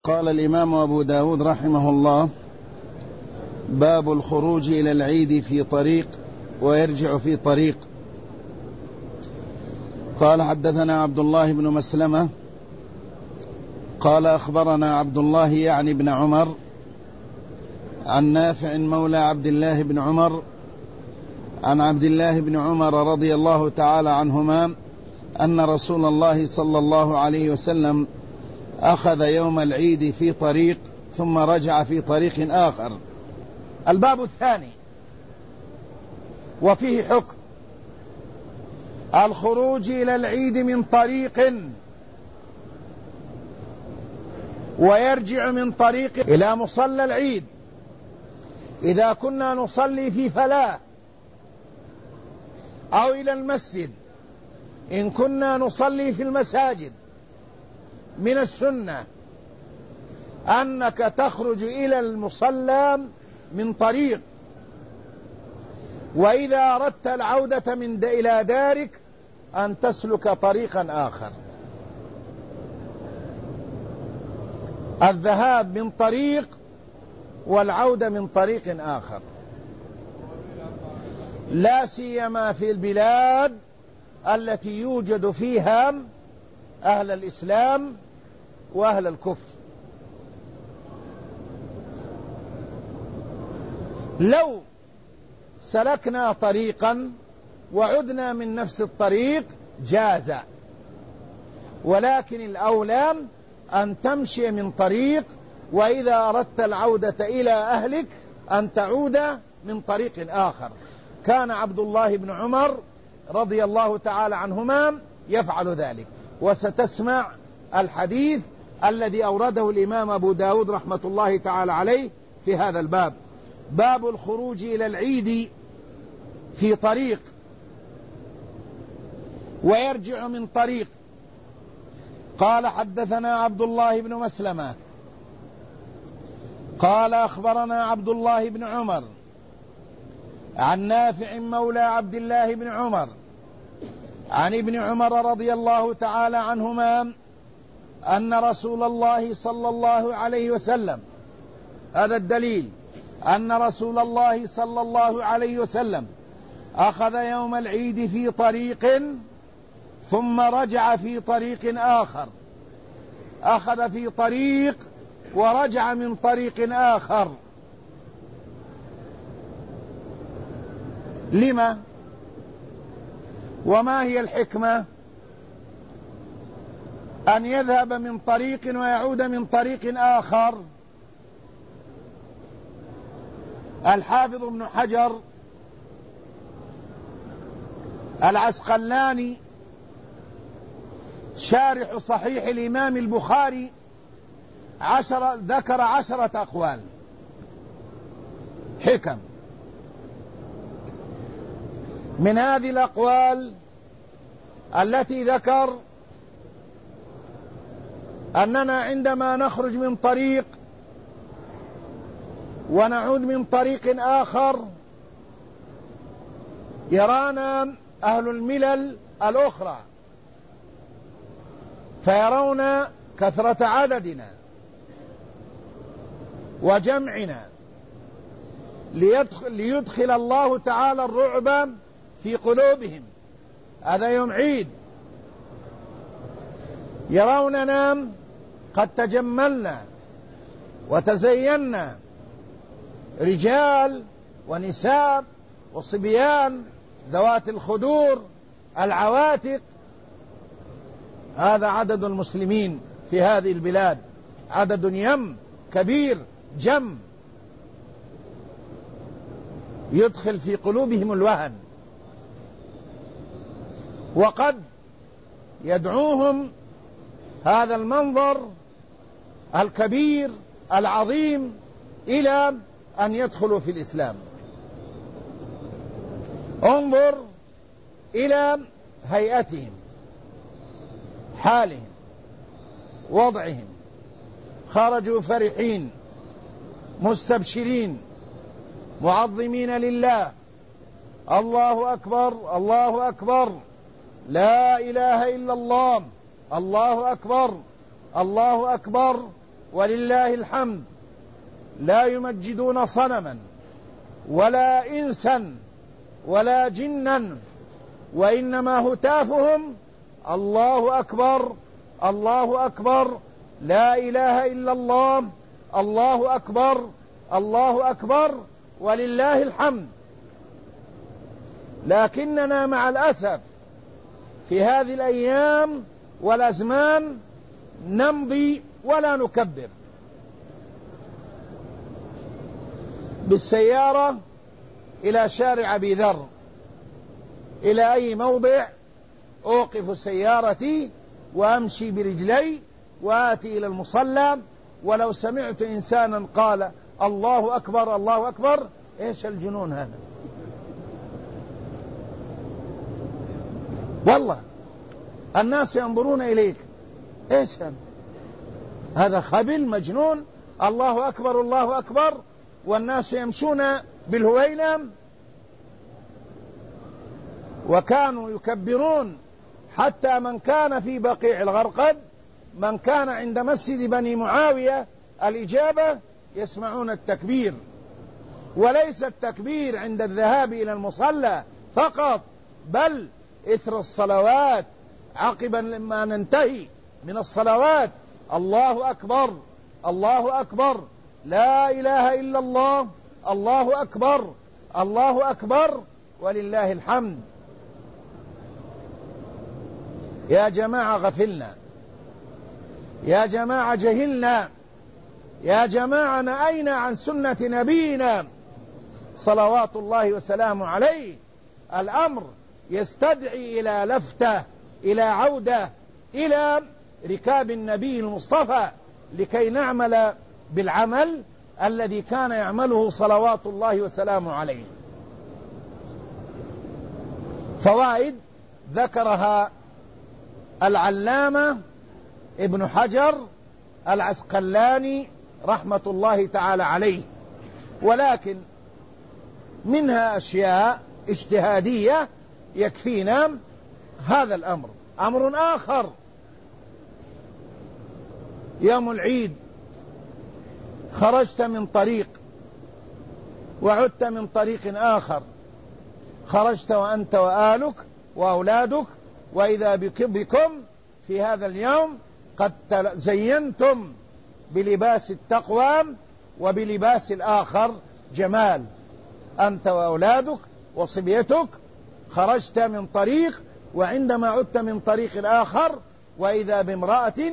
قال الإمام أبو داود رحمه الله: باب الخروج إلى العيد في طريق ويرجع في طريق. قال: حدثنا عبد الله بن مسلمة قال: أخبرنا عبد الله يعني بن عمر عن نافع مولى عبد الله بن عمر عن عبد الله بن عمر رضي الله تعالى عنهما أن رسول الله صلى الله عليه وسلم أخذ يوم العيد في طريق ثم رجع في طريق آخر. الباب الثاني وفيه حكم الخروج إلى العيد من طريق ويرجع من طريق إلى مصلى العيد إذا كنا نصلي في فلاة، أو إلى المسجد إن كنا نصلي في المساجد. من السنة أنك تخرج إلى المصلى من طريق، وإذا أردت العودة إلى دارك أن تسلك طريقا آخر. الذهاب من طريق والعودة من طريق آخر، لا سيما في البلاد التي يوجد فيها أهل الإسلام وأهل الكفر. لو سلكنا طريقا وعدنا من نفس الطريق جاز، ولكن الأولى أن تمشي من طريق، وإذا أردت العودة إلى أهلك أن تعود من طريق آخر. كان عبد الله بن عمر رضي الله تعالى عنهما يفعل ذلك، وستسمع الحديث الذي أورده الإمام أبو داود رحمة الله تعالى عليه في هذا الباب: باب الخروج إلى العيد في طريق ويرجع من طريق. قال: حدثنا عبد الله بن مسلمة قال: أخبرنا عبد الله بن عمر عن نافع مولى عبد الله بن عمر عن ابن عمر رضي الله تعالى عنهما أن رسول الله صلى الله عليه وسلم، هذا الدليل، أن رسول الله صلى الله عليه وسلم أخذ يوم العيد في طريق ثم رجع في طريق آخر. أخذ في طريق ورجع من طريق آخر. لما؟ وما هي الحكمة أن يذهب من طريق ويعود من طريق آخر؟ الحافظ ابن حجر العسقلاني شارح صحيح الإمام البخاري ذكر 10 أقوال حكم. من هذه الأقوال التي ذكر أننا عندما نخرج من طريق ونعود من طريق آخر يرانا أهل الملل الأخرى فيرون كثرة عددنا وجمعنا، ليدخل الله تعالى الرعب في قلوبهم. هذا يوم عيد، يروننا قد تجملنا وتزينا، رجال ونساء وصبيان ذوات الخدور العواتق. هذا عدد المسلمين في هذه البلاد، عدد يم كبير جم، يدخل في قلوبهم الوهن، وقد يدعوهم هذا المنظر الكبير العظيم إلى أن يدخلوا في الإسلام. انظر إلى هيئتهم، حالهم، وضعهم. خرجوا فرحين مستبشرين معظمين لله: الله أكبر، الله أكبر، لا إله إلا الله، الله أكبر، الله أكبر، ولله الحمد لا يمجدون صنما ولا إنسا ولا جنا، وإنما هتافهم الله أكبر الله أكبر، لا إله إلا الله، الله أكبر الله أكبر، ولله الحمد. لكننا مع الأسف في هذه الأيام والأزمان نمضي ولا نكبر بالسيارة إلى شارع أبي ذر، إلى أي موضع أوقف سيارتي وأمشي برجلي وآتي إلى المصلى، ولو سمعت إنسانا قال الله أكبر الله أكبر، إيش الجنون هذا؟ والله الناس ينظرون إليك، إيش هذا؟ هذا خبل مجنون، الله أكبر الله أكبر والناس يمشون بالهوينة. وكانوا يكبرون حتى من كان في بقيع الغرقد، من كان عند مسجد بني معاوية الإجابة يسمعون التكبير، وليس التكبير عند الذهاب إلى المصلى فقط، بل إثر الصلوات عقبا لما ننتهي من الصلوات الله أكبر الله أكبر، لا إله إلا الله، الله أكبر الله أكبر، ولله الحمد. يا جماعة غفلنا، يا جماعة جهلنا، يا جماعة نأينا عن سنة نبينا صلوات الله وسلامه عليه. الأمر يستدعي إلى لفتة، إلى عودة إلى ركاب النبي المصطفى لكي نعمل بالعمل الذي كان يعمله صلوات الله وسلامه عليه. فوائد ذكرها العلامة ابن حجر العسقلاني رحمة الله تعالى عليه، ولكن منها أشياء اجتهادية يكفينا هذا الأمر. أمر آخر، يوم العيد خرجت من طريق وعدت من طريق آخر، خرجت وأنت وآلك وأولادك، وإذا بكم في هذا اليوم قد زينتم بلباس التقوى وبلباس الآخر جمال، أنت وأولادك وصبيتك، خرجت من طريق، وعندما عدت من طريق آخر وإذا بامرأة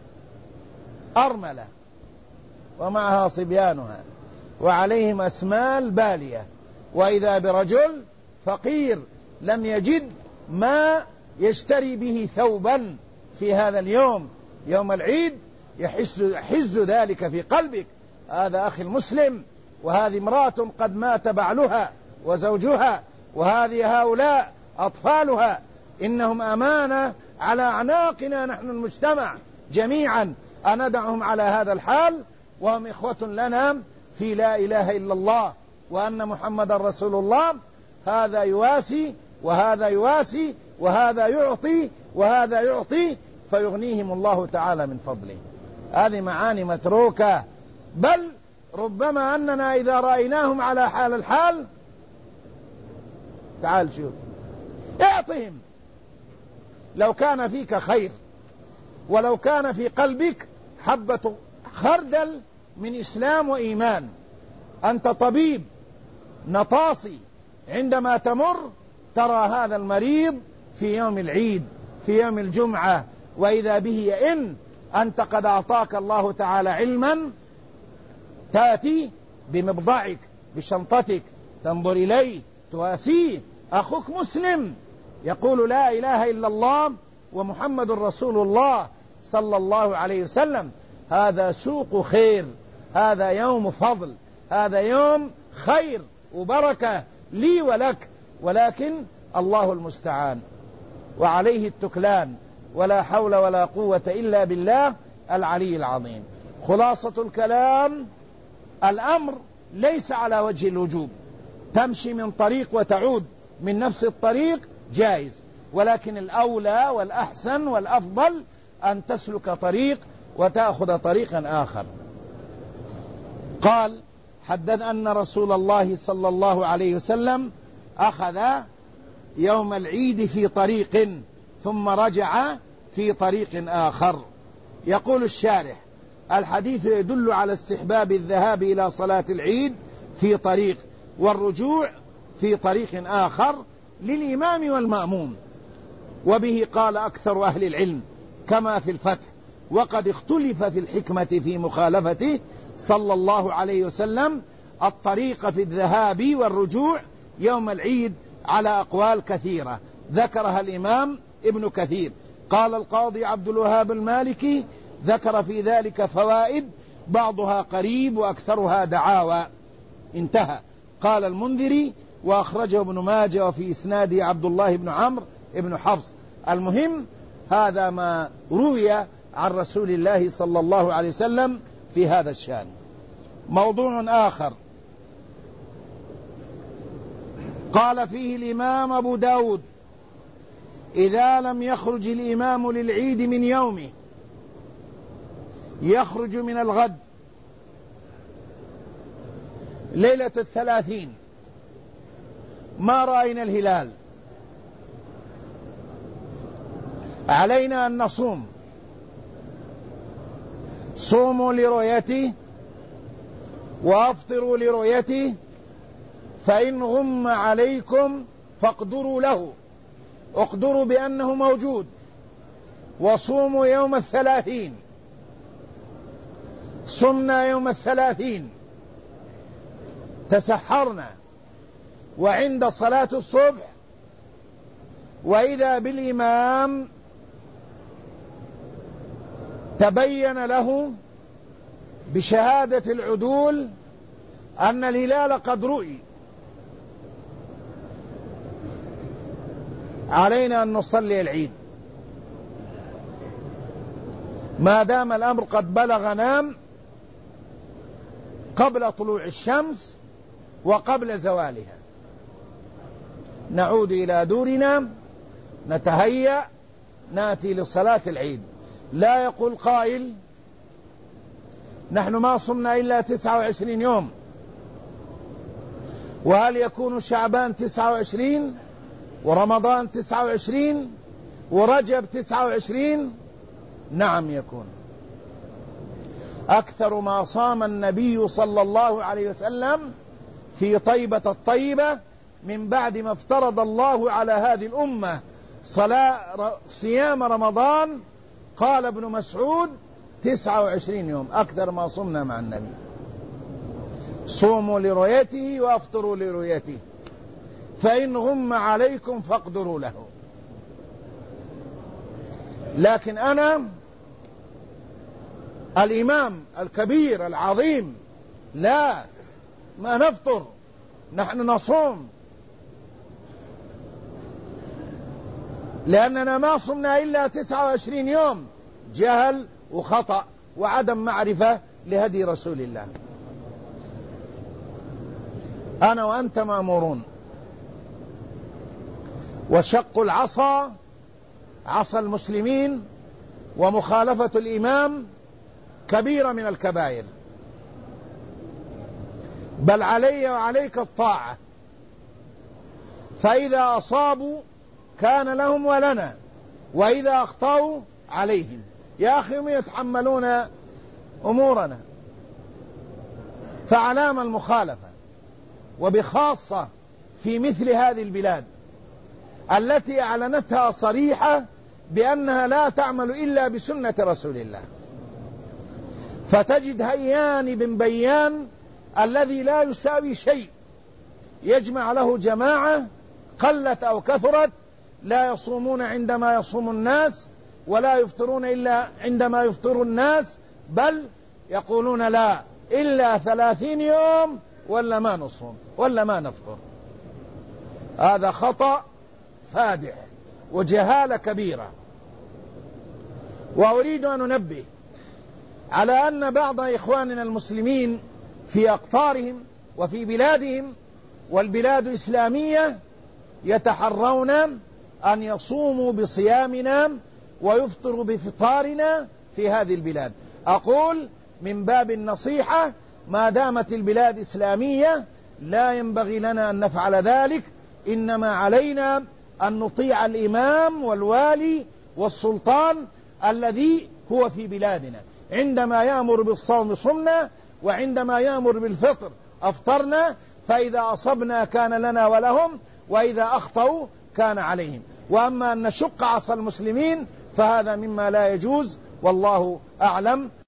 أرملة ومعها صبيانها وعليهم أسمال بالية، وإذا برجل فقير لم يجد ما يشتري به ثوبا في هذا اليوم، يوم العيد، يحز ذلك في قلبك. هذا أخي المسلم، وهذه امرأة قد مات بعلها وزوجها، وهذه هؤلاء أطفالها، إنهم أمانة على أعناقنا نحن المجتمع جميعا، أندعهم على هذا الحال وهم إخوة لنا في لا إله إلا الله وأن محمد رسول الله. هذا يواسي وهذا يواسي، وهذا يعطي وهذا يعطي، فيغنيهم الله تعالى من فضله. هذه معاني متروكة، بل ربما أننا إذا رأيناهم على حال الحال، تعال شوف اعطهم، لو كان فيك خير ولو كان في قلبك حبة خردل من إسلام وإيمان، أنت طبيب نطاصي، عندما تمر ترى هذا المريض في يوم العيد في يوم الجمعة، وإذا به يئن، أنت قد أعطاك الله تعالى علما، تأتي بمبضعك بشنطتك تنظر إليه تواسيه، أخوك مسلم يقول لا إله إلا الله ومحمد رسول الله صلى الله عليه وسلم. هذا سوق خير، هذا يوم فضل، هذا يوم خير وبركة لي ولك، ولكن الله المستعان وعليه التكلان، ولا حول ولا قوة إلا بالله العلي العظيم. خلاصة الكلام، الأمر ليس على وجه الوجوب، تمشي من طريق وتعود من نفس الطريق جائز، ولكن الأولى والأحسن والأفضل أن تسلك طريق وتأخذ طريقا آخر. قال: حدث أن رسول الله صلى الله عليه وسلم أخذ يوم العيد في طريق ثم رجع في طريق آخر. يقول الشارح: الحديث يدل على استحباب الذهاب إلى صلاة العيد في طريق والرجوع في طريق آخر للإمام والمأموم، وبه قال أكثر أهل العلم كما في الفتح. وقد اختلف في الحكمة في مخالفته صلى الله عليه وسلم الطريق في الذهاب والرجوع يوم العيد على أقوال كثيرة ذكرها الإمام ابن كثير. قال القاضي عبد الوهاب المالكي: ذكر في ذلك فوائد بعضها قريب وأكثرها دعاوى. انتهى. قال المنذري: وأخرجه ابن ماجه وفي إسناده عبد الله بن عمرو بن حفص. المهم هذا ما روي عن رسول الله صلى الله عليه وسلم في هذا الشأن. موضوع آخر قال فيه الإمام أبو داود: إذا لم يخرج الإمام للعيد من يومه يخرج من الغد ليلة 30 ما رأينا الهلال، علينا أن نصوم. صوموا لرؤيته وأفطروا لرؤيته، فإن غم عليكم فاقدروا له، اقدروا بأنه موجود. وصوموا يوم 30. صمنا يوم 30، تسحرنا، وعند صلاة الصبح وإذا بالإمام تبين له بشهادة العدول أن الهلال قد رؤي، علينا أن نصلي العيد ما دام الأمر قد بلغنا قبل طلوع الشمس وقبل زوالها. نعود إلى دورنا، نتهيأ، نأتي لصلاة العيد. لا يقول قائل: نحن ما صمنا إلا 29 يوم، وهل يكون شعبان 29 ورمضان 29 ورجب 29؟ نعم يكون. أكثر ما صام النبي صلى الله عليه وسلم في طيبة الطيبة من بعد ما افترض الله على هذه الأمة صيام رمضان، قال ابن مسعود 29 يوم، أكثر ما صمنا مع النبي. صوموا لرؤيته وافطروا لرؤيته، فإن غم عليكم فاقدروا له. لكن أنا الإمام الكبير العظيم لا، ما نفطر، نحن نصوم، لأننا ما صمنا إلا 29 يوم. جهل وخطأ وعدم معرفة لهدي رسول الله. أنا وأنت مأمورون. وشق العصا، عصا المسلمين، ومخالفة الإمام كبيرة من الكبائر، بل علي وعليك الطاعة. فإذا أصابوا كان لهم ولنا، وإذا أخطأوا عليهم. يا أخي هم يتحملون أمورنا، فعلام المخالفة، وبخاصة في مثل هذه البلاد التي أعلنتها صريحة بأنها لا تعمل إلا بسنة رسول الله. فتجد هيان بن بيان الذي لا يساوي شيء يجمع له جماعة قلت أو كثرت، لا يصومون عندما يصوم الناس، ولا يفطرون إلا عندما يفطر الناس، بل يقولون لا إلا 30 يوم ولا ما نصوم ولا ما نفطر. هذا خطأ فادح وجهالة كبيرة. وأريد أن أنبه على أن بعض إخواننا المسلمين في أقطارهم وفي بلادهم، والبلاد إسلامية، يتحرون أن يصوموا بصيامنا ويفطروا بفطارنا في هذه البلاد. أقول من باب النصيحة، ما دامت البلاد إسلامية لا ينبغي لنا أن نفعل ذلك، إنما علينا أن نطيع الإمام والوالي والسلطان الذي هو في بلادنا. عندما يأمر بالصوم صمنا، وعندما يأمر بالفطر أفطرنا، فإذا أصبنا كان لنا ولهم، وإذا أخطأوا كان عليهم. وأما أن نشق عصا المسلمين فهذا مما لا يجوز، والله أعلم.